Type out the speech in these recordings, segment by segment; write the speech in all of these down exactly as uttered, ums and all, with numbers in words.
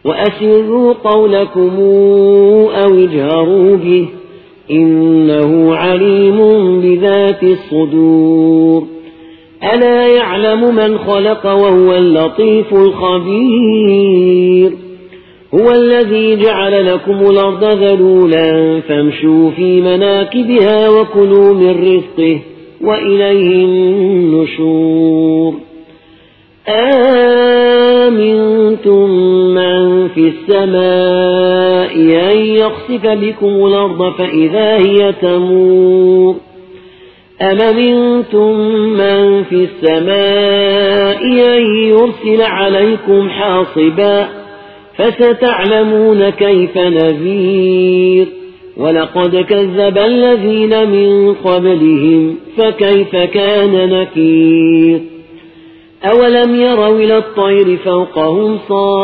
وأسروا قولكم أو اجهروا به إنه عليم بذات الصدور ألا يعلم من خلق وهو اللطيف الخبير هو الذي جعل لكم الأرض ذلولا فامشوا في مناكبها وكلوا من رزقه وإليه النشور آمنتم من في السماء أن يخسف بكم الأرض فإذا هي تمور أم أمنتم من في السماء أن يرسل عليكم حاصبا فستعلمون كيف نذير ولقد كذب الذين من قبلهم فكيف كان نكير أولم يروا إلى الطير فوقهم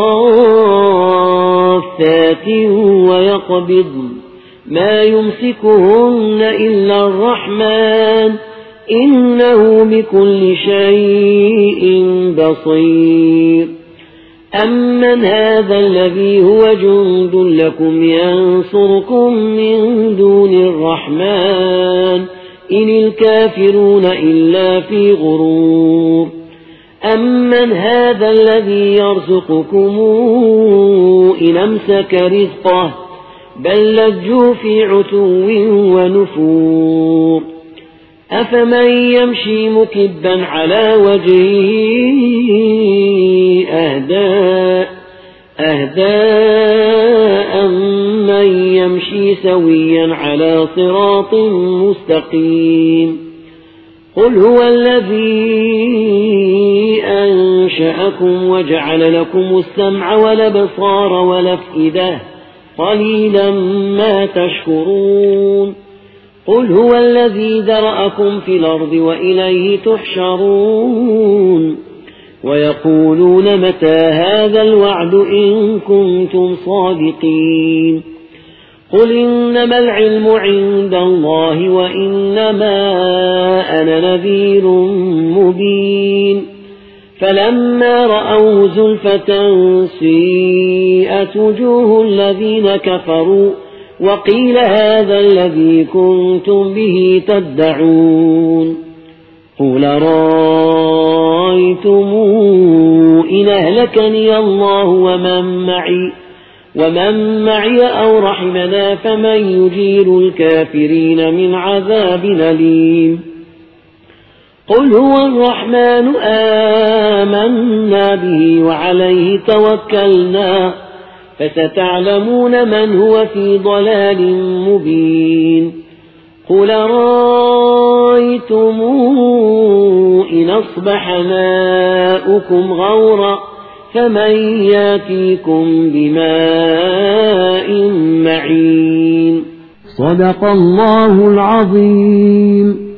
صافات ويقبضن ما يمسكهن إلا الرحمن إنه بكل شيء بصير أمن هذا الذي هو جند لكم ينصركم من دون الرحمن إن الكافرون إلا في غرور أمن هذا الذي يرزقكم إن أمسك رزقه بل لجوا في عتو ونفور أفمن يمشي مكبا على وجهه أهدى أهداء من يمشي سويا على صراط مستقيم قل هو الذي أنشأكم وجعل لكم السمع والأبصار والأفئدة قليلا ما تشكرون قل هو الذي ذرأكم في الأرض وإليه تحشرون ويقولون متى هذا الوعد إن كنتم صادقين قل إنما العلم عند الله وإنما أنا نذير مبين فلما رأوه زلفة سيئت وجوه الذين كفروا وقيل هذا الذي كنتم به تدعون قل رأيتم إن أهلكني الله ومن معي ومن معي أو رحمنا فمن يجير الكافرين من عذاب أليم قل هو الرحمن آمنا به وعليه توكلنا فستعلمون من هو في ضلال مبين قل رأيتم إن أصبح ماؤكم غورا فمن ياتيكم بماء معين صدق الله العظيم.